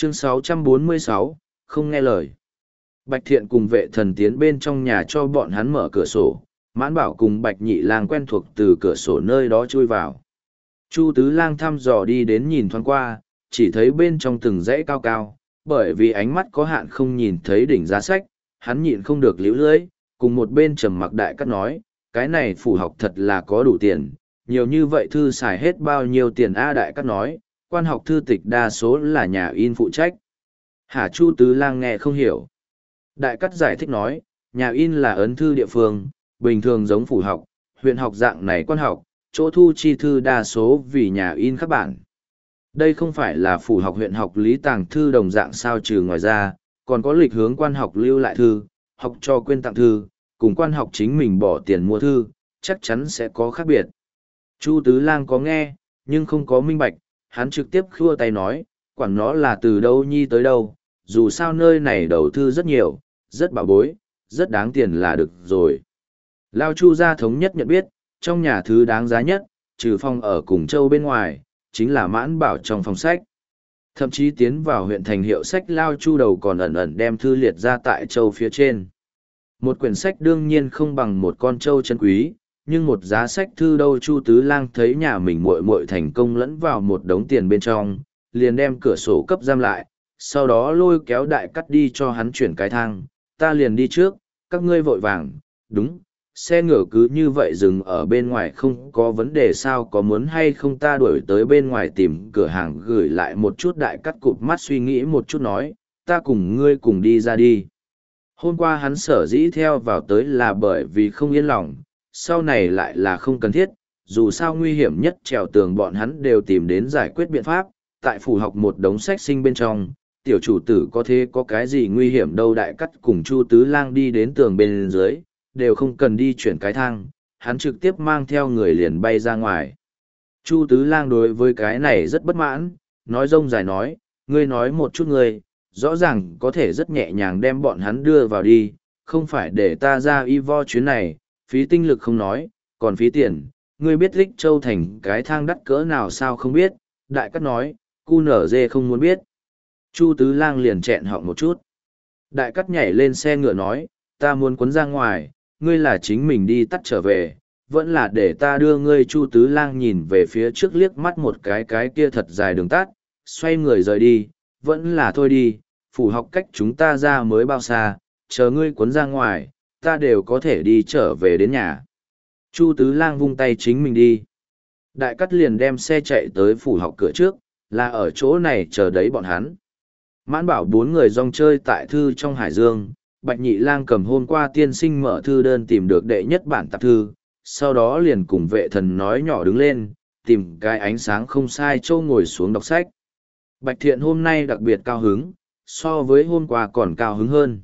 Chương 646, không nghe lời. Bạch Thiện cùng vệ thần tiến bên trong nhà cho bọn hắn mở cửa sổ, Mãn Bảo cùng Bạch Nhị Lang quen thuộc từ cửa sổ nơi đó chui vào. Chu Tứ Lang thăm dò đi đến nhìn thoáng qua, chỉ thấy bên trong từng dãy cao cao, bởi vì ánh mắt có hạn không nhìn thấy đỉnh giá sách, hắn nhịn không được liễu lưỡi, cùng một bên trầm mặc Đại Cát nói, cái này phủ học thật là có đủ tiền, nhiều như vậy thư xài hết bao nhiêu tiền a. Đại Cát nói, quan học thư tịch đa số là nhà in phụ trách. Hả? Chu Tứ Lang nghe không hiểu. Đại Cát giải thích nói, nhà in là ấn thư địa phương, bình thường giống phủ học, huyện học dạng này quan học, chỗ thu chi thư đa số vì nhà in các bản. Đây không phải là phủ học huyện học lý tàng thư đồng dạng sao, trừ ngoài ra, còn có lịch hướng quan học lưu lại thư, học cho quên tặng thư, cùng quan học chính mình bỏ tiền mua thư, chắc chắn sẽ có khác biệt. Chu Tứ Lang có nghe, nhưng không có minh bạch, hắn trực tiếp khua tay nói, quản nó là từ đâu nhi tới đâu, dù sao nơi này đầu thư rất nhiều, rất bảo bối, rất đáng tiền là được rồi. Lao Chu gia thống nhất nhận biết, trong nhà thứ đáng giá nhất, trừ phòng ở cùng châu bên ngoài, chính là Mãn Bảo trong phòng sách. Thậm chí tiến vào huyện thành hiệu sách Lao Chu đầu còn ẩn ẩn đem thư liệt ra tại châu phía trên. Một quyển sách đương nhiên không bằng một con trâu chân quý, nhưng một giá sách thư đâu. Chu Tứ Lang thấy nhà mình muội muội thành công lẫn vào một đống tiền bên trong, liền đem cửa sổ cấp giam lại, sau đó lôi kéo Đại Cát đi cho hắn chuyển cái thang, ta liền đi trước, các ngươi vội vàng, đúng, xe ngựa cứ như vậy dừng ở bên ngoài không có vấn đề sao, có muốn hay không ta đuổi tới bên ngoài tìm cửa hàng gửi lại một chút. Đại Cát cụp mắt suy nghĩ một chút nói, ta cùng ngươi cùng đi ra đi. Hôm qua hắn sở dĩ theo vào tới là bởi vì không yên lòng, sau này lại là không cần thiết, dù sao nguy hiểm nhất trèo tường bọn hắn đều tìm đến giải quyết biện pháp, tại phủ học một đống sách sinh bên trong, tiểu chủ tử có thế có cái gì nguy hiểm đâu. Đại Cát cùng Chu Tứ Lang đi đến tường bên dưới, đều không cần đi chuyển cái thang, hắn trực tiếp mang theo người liền bay ra ngoài. Chu Tứ Lang đối với cái này rất bất mãn, nói rông dài nói, ngươi nói một chút ngươi, rõ ràng có thể rất nhẹ nhàng đem bọn hắn đưa vào đi, không phải để ta ra y vo chuyến này, phí tinh lực không nói, còn phí tiền, ngươi biết Lích Châu thành cái thang đắt cỡ nào sao không biết. Đại Cát nói, cu nở dê không muốn biết. Chu Tứ Lang liền chẹn họng một chút. Đại Cát nhảy lên xe ngựa nói, ta muốn quấn ra ngoài, ngươi là chính mình đi tắt trở về, vẫn là để ta đưa ngươi. Chu Tứ Lang nhìn về phía trước liếc mắt một cái kia thật dài đường tắt, xoay người rời đi, vẫn là thôi đi, phủ học cách chúng ta ra mới bao xa, chờ ngươi quấn ra ngoài, ta đều có thể đi trở về đến nhà. Chu Tứ Lang vung tay chính mình đi. Đại Cát liền đem xe chạy tới phủ học cửa trước, là ở chỗ này chờ đấy bọn hắn. Mãn Bảo bốn người rong chơi tại thư trong hải dương, Bạch Nhị Lang cầm hôm qua tiên sinh mở thư đơn tìm được đệ nhất bản tạp thư, sau đó liền cùng vệ thần nói nhỏ đứng lên, tìm cái ánh sáng không sai chỗ ngồi xuống đọc sách. Bạch Thiện hôm nay đặc biệt cao hứng, so với hôm qua còn cao hứng hơn.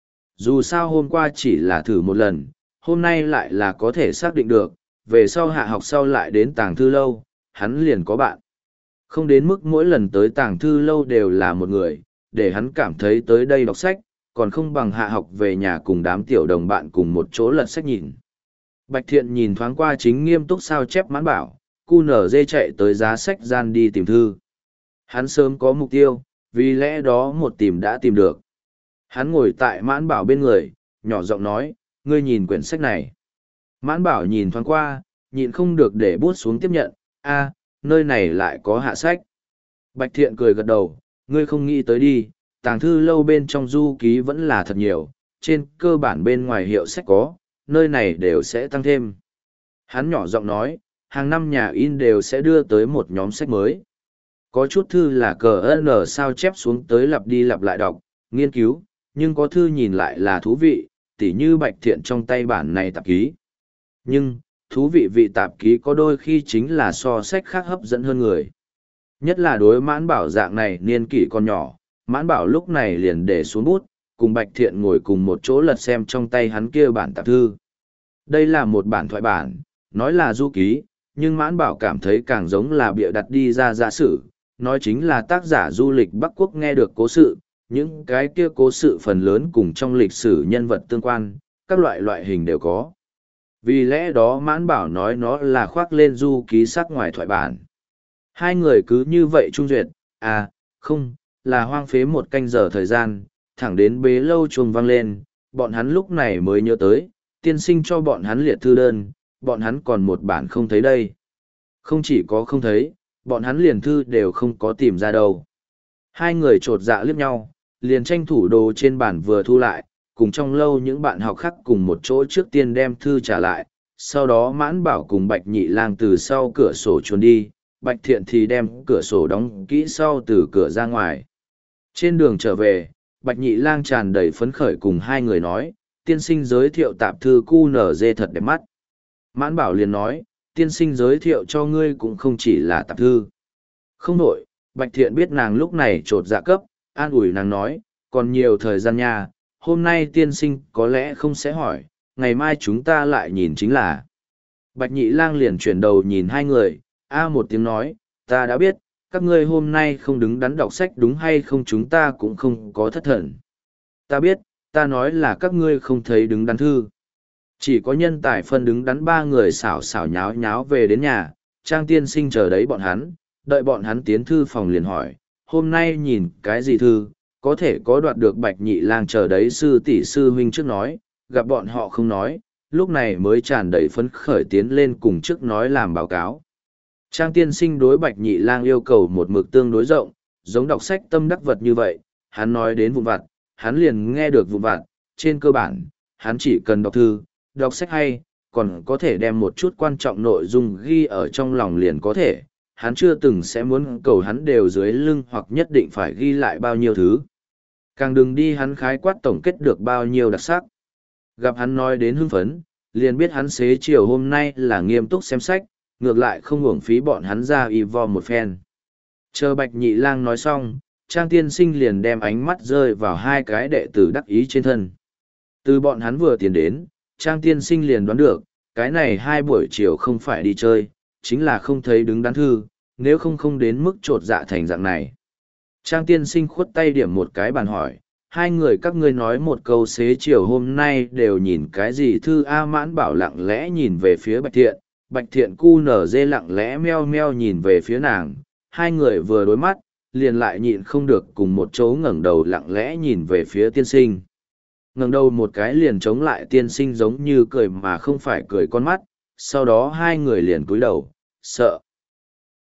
Dù sao hôm qua chỉ là thử một lần, hôm nay lại là có thể xác định được, về sau hạ học sau lại đến tàng thư lâu, hắn liền có bạn. Không đến mức mỗi lần tới tàng thư lâu đều là một người, để hắn cảm thấy tới đây đọc sách, còn không bằng hạ học về nhà cùng đám tiểu đồng bạn cùng một chỗ lật sách nhìn. Bạch Thiện nhìn thoáng qua chính nghiêm túc sao chép Mãn Bảo, cu nở dê chạy tới giá sách gian đi tìm thư. Hắn sớm có mục tiêu, vì lẽ đó một tìm đã tìm được. Hắn ngồi tại Mãn Bảo bên người, nhỏ giọng nói, ngươi nhìn quyển sách này. Mãn Bảo nhìn thoáng qua, nhịn không được để bút xuống tiếp nhận, a, nơi này lại có hạ sách. Bạch Thiện cười gật đầu, ngươi không nghĩ tới đi, tàng thư lâu bên trong du ký vẫn là thật nhiều, trên cơ bản bên ngoài hiệu sách có, nơi này đều sẽ tăng thêm. Hắn nhỏ giọng nói, hàng năm nhà in đều sẽ đưa tới một nhóm sách mới. Có chút thư là cờ n sao chép xuống tới lặp đi lặp lại đọc, nghiên cứu, nhưng có thư nhìn lại là thú vị, tỉ như Bạch Thiện trong tay bản này tạp ký. Nhưng, thú vị tạp ký có đôi khi chính là so sách khác hấp dẫn hơn người. Nhất là đối Mãn Bảo dạng này niên kỷ còn nhỏ, Mãn Bảo lúc này liền để xuống bút, cùng Bạch Thiện ngồi cùng một chỗ lật xem trong tay hắn kia bản tạp thư. Đây là một bản thoại bản, nói là du ký, nhưng Mãn Bảo cảm thấy càng giống là bịa đặt đi ra giả sử, nói chính là tác giả du lịch Bắc Quốc nghe được cố sự, những cái kia cố sự phần lớn cùng trong lịch sử nhân vật tương quan, các loại hình đều có. Vì lẽ đó Mãn Bảo nói nó là khoác lên du ký sắc ngoài thoại bản. Hai người cứ như vậy trung duyệt, à, không, là hoang phế một canh giờ thời gian, thẳng đến bế lâu chuông vang lên, bọn hắn lúc này mới nhớ tới, tiên sinh cho bọn hắn liệt thư đơn, bọn hắn còn một bản không thấy đây. Không chỉ có không thấy, bọn hắn liền thư đều không có tìm ra đâu. Hai người trột dạ liếc nhau, liền tranh thủ đồ trên bản vừa thu lại, cùng trong lâu những bạn học khác cùng một chỗ trước tiên đem thư trả lại, sau đó Mãn Bảo cùng Bạch Nhị Lang từ sau cửa sổ trốn đi, Bạch Thiện thì đem cửa sổ đóng kỹ sau từ cửa ra ngoài. Trên đường trở về, Bạch Nhị Lang tràn đầy phấn khởi cùng hai người nói, tiên sinh giới thiệu tạp thư QNZ thật đẹp mắt. Mãn Bảo liền nói, tiên sinh giới thiệu cho ngươi cũng không chỉ là tạp thư. Không đổi, Bạch Thiện biết nàng lúc này trột dạ cấp, an ủi nàng nói, còn nhiều thời gian nha, hôm nay tiên sinh có lẽ không sẽ hỏi, ngày mai chúng ta lại nhìn chính là. Bạch Nhị Lang liền chuyển đầu nhìn hai người, một tiếng nói, ta đã biết, các ngươi hôm nay không đứng đắn đọc sách đúng hay không chúng ta cũng không có thất thần. Ta biết, ta nói là các ngươi không thấy đứng đắn thư. Chỉ có nhân tài phân đứng đắn ba người xảo xảo nháo nháo về đến nhà, Trang tiên sinh chờ đấy bọn hắn, đợi bọn hắn tiến thư phòng liền hỏi, hôm nay nhìn cái gì thư, có thể có đoạt được Bạch Nhị Lang chờ đấy sư tỷ sư huynh trước nói, gặp bọn họ không nói, lúc này mới tràn đầy phấn khởi tiến lên cùng trước nói làm báo cáo. Trang tiên sinh đối Bạch Nhị Lang yêu cầu một mực tương đối rộng, giống đọc sách tâm đắc vật như vậy, hắn nói đến vụn vặt, hắn liền nghe được vụn vặt, trên cơ bản, hắn chỉ cần đọc thư, đọc sách hay, còn có thể đem một chút quan trọng nội dung ghi ở trong lòng liền có thể, hắn chưa từng sẽ muốn cầu hắn đều dưới lưng hoặc nhất định phải ghi lại bao nhiêu thứ. Càng đừng đi hắn khái quát tổng kết được bao nhiêu đặc sắc. Gặp hắn nói đến hưng phấn, liền biết hắn xế chiều hôm nay là nghiêm túc xem sách, ngược lại không uổng phí bọn hắn ra y vo một phen. Chờ Bạch Nhị Lang nói xong, Trang tiên sinh liền đem ánh mắt rơi vào hai cái đệ tử đắc ý trên thân. Từ bọn hắn vừa tiến đến, Trang tiên sinh liền đoán được, cái này hai buổi chiều không phải đi chơi, chính là không thấy đứng đắn thư, nếu không đến mức trột dạ thành dạng này. Trang tiên sinh khuất tay điểm một cái bàn hỏi, hai người các ngươi nói một câu xế chiều hôm nay đều nhìn cái gì thư. Mãn Bảo lặng lẽ nhìn về phía Bạch Thiện cu nở dê lặng lẽ meo meo nhìn về phía nàng, hai người vừa đối mắt, liền lại nhịn không được cùng một chỗ ngẩng đầu lặng lẽ nhìn về phía tiên sinh. Ngẩng đầu một cái liền chống lại tiên sinh giống như cười mà không phải cười con mắt, sau đó hai người liền cúi đầu, sợ.